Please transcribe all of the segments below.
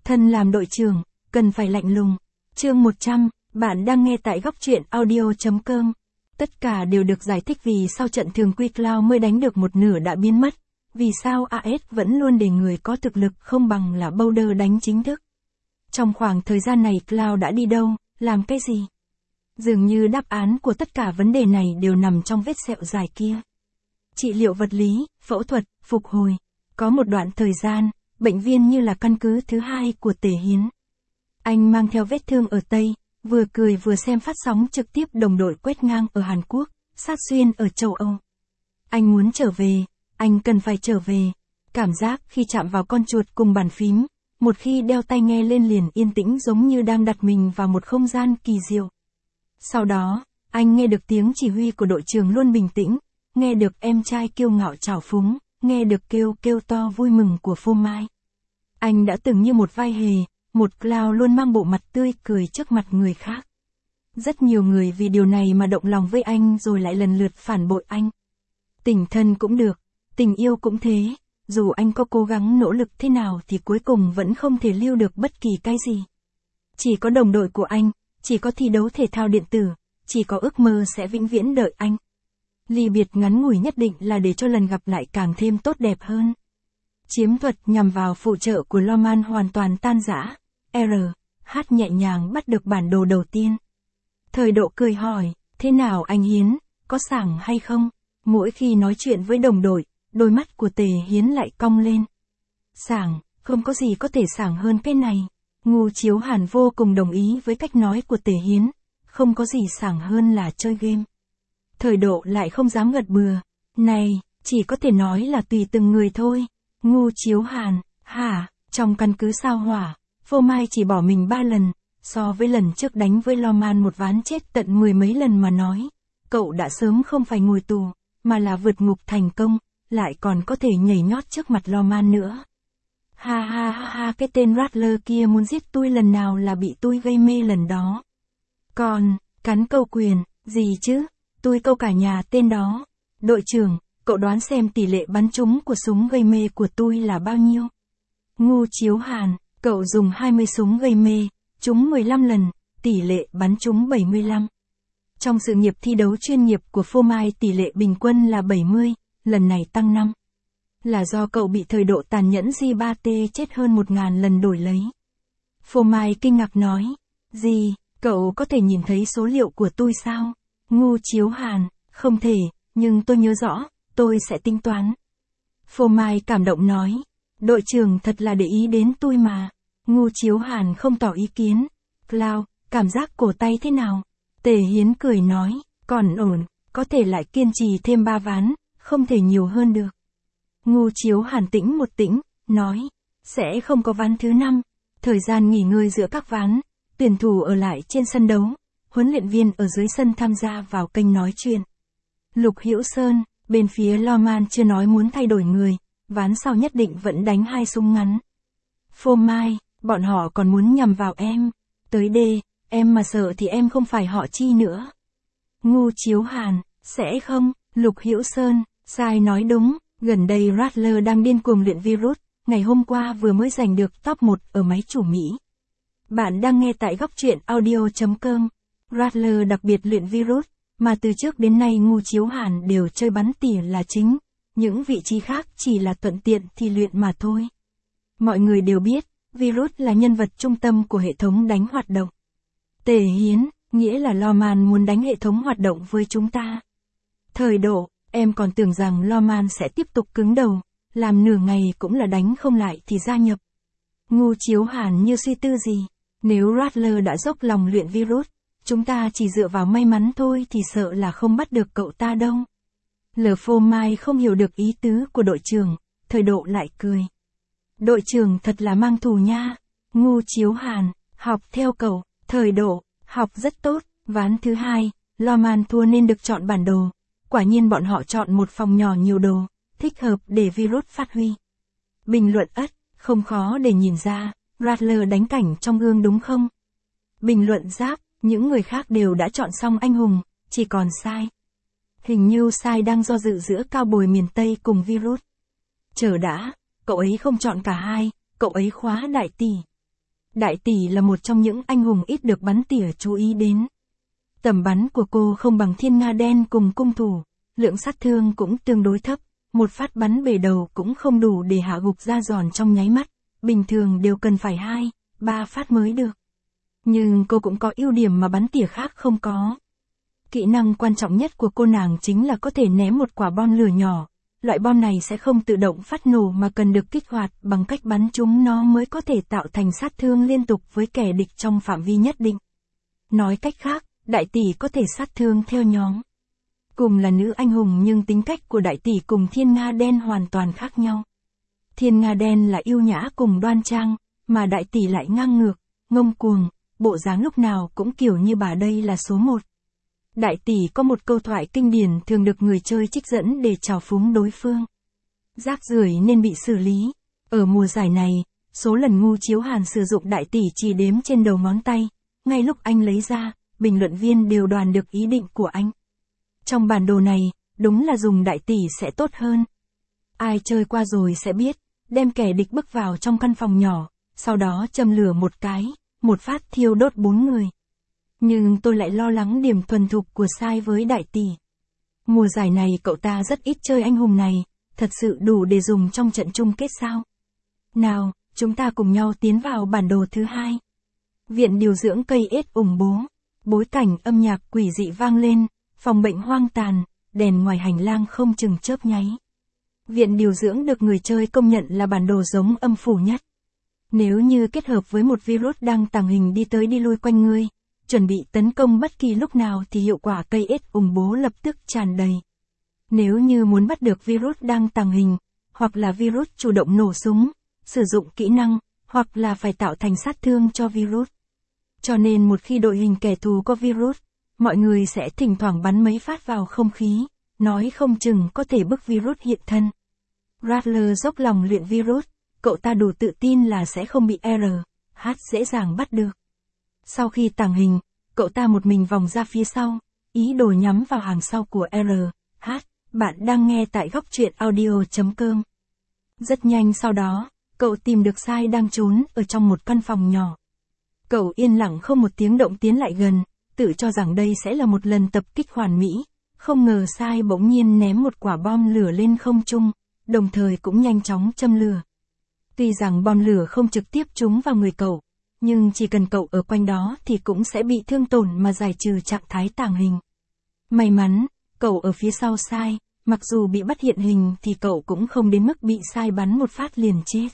Thân làm đội trưởng, cần phải lạnh lùng. Chương 100, bạn đang nghe tại góc truyện audio.com. Tất cả đều được giải thích vì sao trận thường quy Cloud mới đánh được một nửa đã biến mất. Vì sao AS vẫn luôn để người có thực lực không bằng là Boulder đánh chính thức. Trong khoảng thời gian này Cloud đã đi đâu, làm cái gì? Dường như đáp án của tất cả vấn đề này đều nằm trong vết sẹo dài kia. Trị liệu vật lý, phẫu thuật, phục hồi. Có một đoạn thời gian, bệnh viên như là căn cứ thứ hai của Tề Hiến. Anh mang theo vết thương ở Tây, vừa cười vừa xem phát sóng trực tiếp đồng đội quét ngang ở Hàn Quốc, sát xuyên ở châu Âu. Anh muốn trở về, anh cần phải trở về. Cảm giác khi chạm vào con chuột cùng bàn phím, một khi đeo tai nghe lên liền yên tĩnh giống như đang đặt mình vào một không gian kỳ diệu. Sau đó, anh nghe được tiếng chỉ huy của đội trưởng luôn bình tĩnh, nghe được em trai kiêu ngạo trào phúng, nghe được kêu to vui mừng của Phô Mai. Anh đã từng như một vai hề, một Cloud luôn mang bộ mặt tươi cười trước mặt người khác. Rất nhiều người vì điều này mà động lòng với anh rồi lại lần lượt phản bội anh. Tình thân cũng được, tình yêu cũng thế, dù anh có cố gắng nỗ lực thế nào thì cuối cùng vẫn không thể lưu được bất kỳ cái gì. Chỉ có đồng đội của anh, chỉ có thi đấu thể thao điện tử, chỉ có ước mơ sẽ vĩnh viễn đợi anh. Ly biệt ngắn ngủi nhất định là để cho lần gặp lại càng thêm tốt đẹp hơn. Chiếm thuật nhằm vào phụ trợ của Loman hoàn toàn tan rã. RH nhẹ nhàng bắt được bản đồ đầu tiên. Thời độ cười hỏi, thế nào anh Hiến, có sảng hay không? Mỗi khi nói chuyện với đồng đội, đôi mắt của Tề Hiến lại cong lên. Sảng, không có gì có thể sảng hơn cái này. Ngu Chiếu Hàn vô cùng đồng ý với cách nói của Tề Hiến, không có gì sảng hơn là chơi game. Thời độ lại không dám gật bừa, này, chỉ có thể nói là tùy từng người thôi. Ngu Chiếu Hàn, hả, trong căn cứ sao hỏa, Phô Mai chỉ bỏ mình 3 lần, so với lần trước đánh với Loman một ván chết tận 10 mấy lần mà nói. Cậu đã sớm không phải ngồi tù, mà là vượt ngục thành công, lại còn có thể nhảy nhót trước mặt Loman nữa. Ha, cái tên Rattler kia muốn giết tôi lần nào là bị tôi gây mê lần đó. Còn, cắn câu quyền, gì chứ, tôi câu cả nhà tên đó. Đội trưởng, cậu đoán xem tỷ lệ bắn trúng của súng gây mê của tôi là bao nhiêu? Ngu Chiếu Hàn, cậu dùng 20 súng gây mê, trúng 15 lần, tỷ lệ bắn trúng 75. Trong sự nghiệp thi đấu chuyên nghiệp của Phô Mai tỷ lệ bình quân là 70, lần này tăng 5. Là do cậu bị thời độ tàn nhẫn J3T chết hơn 1.000 lần đổi lấy. Phô Mai kinh ngạc nói, gì, cậu có thể nhìn thấy số liệu của tôi sao? Ngu Chiếu Hàn, không thể, nhưng tôi nhớ rõ, tôi sẽ tính toán. Phô Mai cảm động nói, đội trưởng thật là để ý đến tôi mà. Ngu Chiếu Hàn không tỏ ý kiến. Cloud, cảm giác cổ tay thế nào? Tề Hiến cười nói, còn ổn, có thể lại kiên trì thêm 3 ván, không thể nhiều hơn được. Ngu Chiếu Hàn tĩnh một tĩnh, nói, sẽ không có ván thứ 5, thời gian nghỉ ngơi giữa các ván, tuyển thủ ở lại trên sân đấu, huấn luyện viên ở dưới sân tham gia vào kênh nói chuyện. Lục Hữu Sơn, bên phía Loman chưa nói muốn thay đổi người, ván sau nhất định vẫn đánh 2 súng ngắn. Phô Mai, bọn họ còn muốn nhằm vào em, tới đê, em mà sợ thì em không phải họ Chi nữa. Ngu Chiếu Hàn, sẽ không, Lục Hữu Sơn, sai nói đúng. Gần đây Rattler đang điên cuồng luyện virus, ngày hôm qua vừa mới giành được top 1 ở máy chủ Mỹ. Bạn đang nghe tại góc truyện audio.com. Rattler đặc biệt luyện virus, mà từ trước đến nay Ngu Chiếu Hàn đều chơi bắn tỉa là chính, những vị trí khác chỉ là thuận tiện thì luyện mà thôi. Mọi người đều biết, virus là nhân vật trung tâm của hệ thống đánh hoạt động. Tề Hiến, nghĩa là Loman muốn đánh hệ thống hoạt động với chúng ta. Thời độ, em còn tưởng rằng Loman sẽ tiếp tục cứng đầu, làm nửa ngày cũng là đánh không lại thì gia nhập. Ngu Chiếu Hàn như suy tư gì, nếu Rattler đã dốc lòng luyện virus, chúng ta chỉ dựa vào may mắn thôi thì sợ là không bắt được cậu ta đâu. Phô Mai không hiểu được ý tứ của đội trưởng, thời độ lại cười. Đội trưởng thật là mang thù nha. Ngu Chiếu Hàn, học theo cậu, thời độ, học rất tốt. Ván thứ 2, Loman thua nên được chọn bản đồ. Quả nhiên bọn họ chọn một phòng nhỏ nhiều đồ, thích hợp để virus phát huy. Bình luận ất, không khó để nhìn ra, Rattler đánh cảnh trong gương đúng không? Bình luận giáp, những người khác đều đã chọn xong anh hùng, chỉ còn sai. Hình như sai đang do dự giữa cao bồi miền Tây cùng virus. Chờ đã, cậu ấy không chọn cả hai, cậu ấy khóa đại tỷ. Đại tỷ là một trong những anh hùng ít được bắn tỉa chú ý đến. Tầm bắn của cô không bằng thiên nga đen cùng cung thủ, lượng sát thương cũng tương đối thấp, một phát bắn bể đầu cũng không đủ để hạ gục da giòn trong nháy mắt, bình thường đều cần phải 2, 3 phát mới được. Nhưng cô cũng có ưu điểm mà bắn tỉa khác không có. Kỹ năng quan trọng nhất của cô nàng chính là có thể ném một quả bom lửa nhỏ. Loại bom này sẽ không tự động phát nổ mà cần được kích hoạt bằng cách bắn chúng nó mới có thể tạo thành sát thương liên tục với kẻ địch trong phạm vi nhất định. Nói cách khác, đại tỷ có thể sát thương theo nhóm. Cùng là nữ anh hùng nhưng tính cách của đại tỷ cùng thiên nga đen hoàn toàn khác nhau. Thiên nga đen là yêu nhã cùng đoan trang, mà đại tỷ lại ngang ngược, ngông cuồng, bộ dáng lúc nào cũng kiểu như bà đây là số 1. Đại tỷ có một câu thoại kinh điển thường được người chơi trích dẫn để trào phúng đối phương. Rác rưởi nên bị xử lý. Ở mùa giải này, số lần Ngu Chiếu Hàn sử dụng đại tỷ chỉ đếm trên đầu ngón tay. Ngay lúc anh lấy ra, bình luận viên đều đoán được ý định của anh. Trong bản đồ này, đúng là dùng đại tỷ sẽ tốt hơn. Ai chơi qua rồi sẽ biết, đem kẻ địch bước vào trong căn phòng nhỏ, sau đó châm lửa một cái, một phát thiêu đốt 4 người. Nhưng tôi lại lo lắng điểm thuần thục của Sai với đại tỷ. Mùa giải này cậu ta rất ít chơi anh hùng này, thật sự đủ để dùng trong trận chung kết sao? Nào, chúng ta cùng nhau tiến vào bản đồ thứ 2. Viện điều dưỡng cây ết ủng bố. Bối cảnh âm nhạc quỷ dị vang lên, phòng bệnh hoang tàn, đèn ngoài hành lang không chừng chớp nháy. Viện điều dưỡng được người chơi công nhận là bản đồ giống âm phủ nhất. Nếu như kết hợp với một virus đang tàng hình đi tới đi lui quanh ngươi, chuẩn bị tấn công bất kỳ lúc nào thì hiệu quả cây ết ủng bố lập tức tràn đầy. Nếu như muốn bắt được virus đang tàng hình, hoặc là virus chủ động nổ súng, sử dụng kỹ năng, hoặc là phải tạo thành sát thương cho virus. Cho nên một khi đội hình kẻ thù có virus, mọi người sẽ thỉnh thoảng bắn mấy phát vào không khí, nói không chừng có thể bức virus hiện thân. Rattler dốc lòng luyện virus, cậu ta đủ tự tin là sẽ không bị RH dễ dàng bắt được. Sau khi tàng hình, cậu ta một mình vòng ra phía sau, ý đồ nhắm vào hàng sau của RH. Bạn đang nghe tại góc truyện audio.com. Rất nhanh sau đó, cậu tìm được Sai đang trốn ở trong một căn phòng nhỏ. Cậu yên lặng không một tiếng động tiến lại gần, tự cho rằng đây sẽ là một lần tập kích hoàn mỹ. Không ngờ Sai bỗng nhiên ném một quả bom lửa lên không trung, đồng thời cũng nhanh chóng châm lửa. Tuy rằng bom lửa không trực tiếp trúng vào người cậu, nhưng chỉ cần cậu ở quanh đó thì cũng sẽ bị thương tổn mà giải trừ trạng thái tàng hình. May mắn, cậu ở phía sau Sai, mặc dù bị bắt hiện hình thì cậu cũng không đến mức bị Sai bắn một phát liền chết.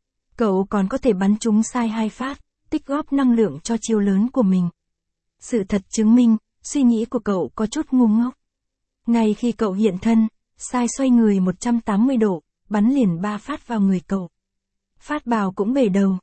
Cậu còn có thể bắn trúng Sai 2 phát, tích góp năng lượng cho chiêu lớn của mình. Sự thật chứng minh, suy nghĩ của cậu có chút ngu ngốc. Ngay khi cậu hiện thân, Sai xoay người 180 độ, bắn liền 3 phát vào người cậu. Phát bào cũng bể đầu,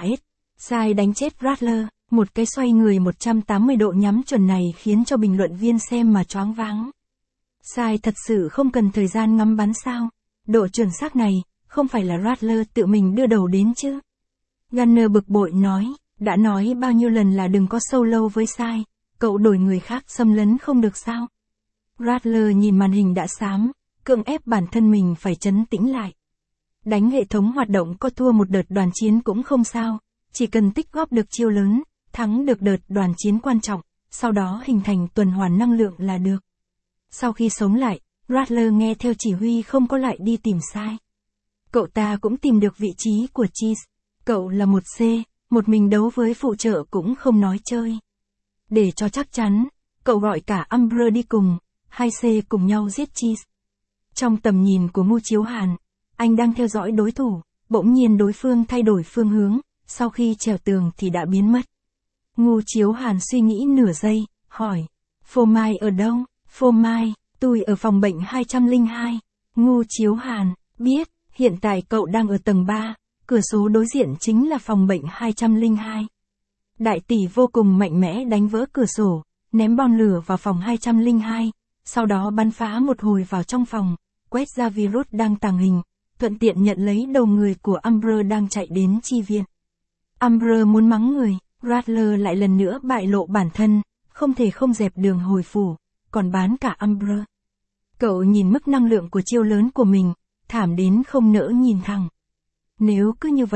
Sai đánh chết Rattler, một cái xoay người 180 độ nhắm chuẩn này khiến cho bình luận viên xem mà choáng váng. Sai thật sự không cần thời gian ngắm bắn sao? Độ chuẩn xác này, không phải là Rattler tự mình đưa đầu đến chứ? Gunner bực bội nói, đã nói bao nhiêu lần là đừng có solo với Sai, cậu đổi người khác xâm lấn không được sao? Rattler nhìn màn hình đã xám, cưỡng ép bản thân mình phải trấn tĩnh lại. Đánh hệ thống hoạt động có thua một đợt đoàn chiến cũng không sao, chỉ cần tích góp được chiêu lớn, thắng được đợt đoàn chiến quan trọng, sau đó hình thành tuần hoàn năng lượng là được. Sau khi sống lại, Rattler nghe theo chỉ huy không có lại đi tìm Sai. Cậu ta cũng tìm được vị trí của Cheese. Cậu là một C, một mình đấu với phụ trợ cũng không nói chơi. Để cho chắc chắn, cậu gọi cả Umbra đi cùng, 2C cùng nhau giết Cheese. Trong tầm nhìn của Ngu Chiếu Hàn, anh đang theo dõi đối thủ, bỗng nhiên đối phương thay đổi phương hướng, sau khi trèo tường thì đã biến mất. Ngu Chiếu Hàn suy nghĩ nửa giây, hỏi, Phô Mai ở đâu? Phô Mai, tôi ở phòng bệnh 202. Ngu Chiếu Hàn, biết, hiện tại cậu đang ở tầng 3, cửa số đối diện chính là phòng bệnh 202. Đại tỷ vô cùng mạnh mẽ đánh vỡ cửa sổ, ném bom lửa vào phòng 202, sau đó bắn phá một hồi vào trong phòng, quét ra virus đang tàng hình, thuận tiện nhận lấy đầu người của Umbra đang chạy đến chi viện. Umbra muốn mắng người, Rattler lại lần nữa bại lộ bản thân, không thể không dẹp đường hồi phủ, còn bán cả Umbra. Cậu nhìn mức năng lượng của chiêu lớn của mình, thảm đến không nỡ nhìn thẳng. Nếu cứ như vậy,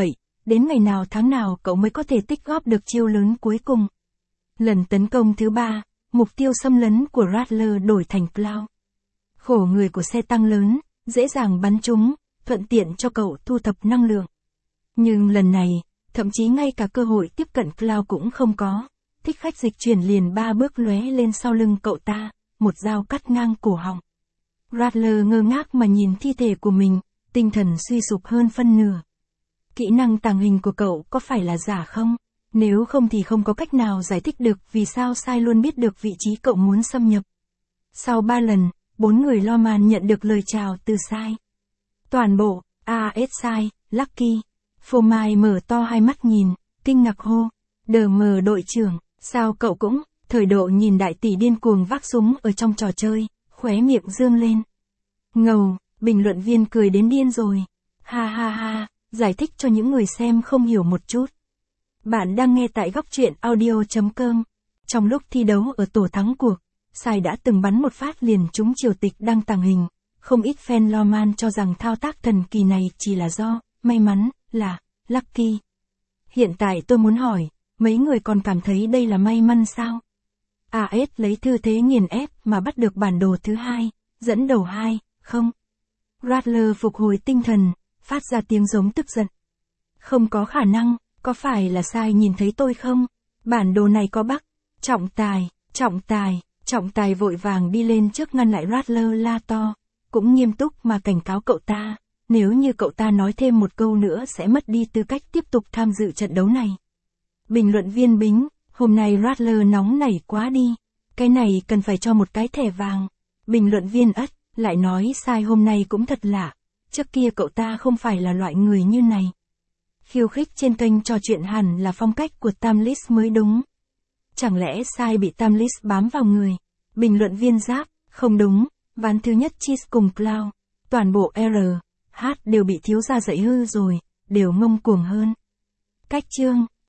đến ngày nào tháng nào cậu mới có thể tích góp được chiêu lớn cuối cùng. Lần tấn công thứ 3, mục tiêu xâm lấn của Rattler đổi thành Cloud. Khổ người của xe tăng lớn, dễ dàng bắn chúng, thuận tiện cho cậu thu thập năng lượng. Nhưng lần này, thậm chí ngay cả cơ hội tiếp cận Cloud cũng không có. Thích khách dịch chuyển liền 3 bước lóe lên sau lưng cậu ta, một dao cắt ngang cổ họng. Rattler ngơ ngác mà nhìn thi thể của mình, tinh thần suy sụp hơn phân nửa. Kỹ năng tàng hình của cậu có phải là giả không? Nếu không thì không có cách nào giải thích được vì sao Sai luôn biết được vị trí cậu muốn xâm nhập. Sau 3 lần, 4 người lo man nhận được lời chào từ Sai. Toàn bộ, AS Sai, Lucky, Phô Mai mở to hai mắt nhìn, kinh ngạc hô. Đờ mờ đội trưởng, sao cậu cũng, Thời Độ nhìn đại tỷ điên cuồng vác súng ở trong trò chơi, khóe miệng dương lên. Ngầu, bình luận viên cười đến điên rồi. Ha ha ha, giải thích cho những người xem không hiểu một chút. Bạn đang nghe tại góc truyện audio.com. Trong lúc thi đấu ở tổ thắng cuộc, Sai đã từng bắn một phát liền trúng triều tịch đang tàng hình. Không ít fan lo man cho rằng thao tác thần kỳ này chỉ là do may mắn, là Lucky. Hiện tại tôi muốn hỏi, mấy người còn cảm thấy đây là may mắn sao? AS lấy tư thế nghiền ép mà bắt được bản đồ thứ 2, dẫn đầu 2, không? Rattler phục hồi tinh thần, phát ra tiếng giống tức giận. Không có khả năng, có phải là Sai nhìn thấy tôi không? Bản đồ này có bug. Trọng tài vội vàng đi lên trước ngăn lại Rattler la to, cũng nghiêm túc mà cảnh cáo cậu ta, nếu như cậu ta nói thêm một câu nữa sẽ mất đi tư cách tiếp tục tham dự trận đấu này. Bình luận viên Bính, hôm nay Rattler nóng nảy quá đi, cái này cần phải cho một cái thẻ vàng. Bình luận viên Ất, lại nói Sai hôm nay cũng thật lạ, trước kia cậu ta không phải là loại người như này. Khiêu khích trên kênh trò chuyện hẳn là phong cách của Tamlis mới đúng. Chẳng lẽ Sai bị Tamlis bám vào người? Bình luận viên Giáp, không đúng, ván thứ nhất Cheese cùng Cloud, toàn bộ R, H đều bị thiếu gia dạy hư rồi, đều ngông cuồng hơn. Cách chương,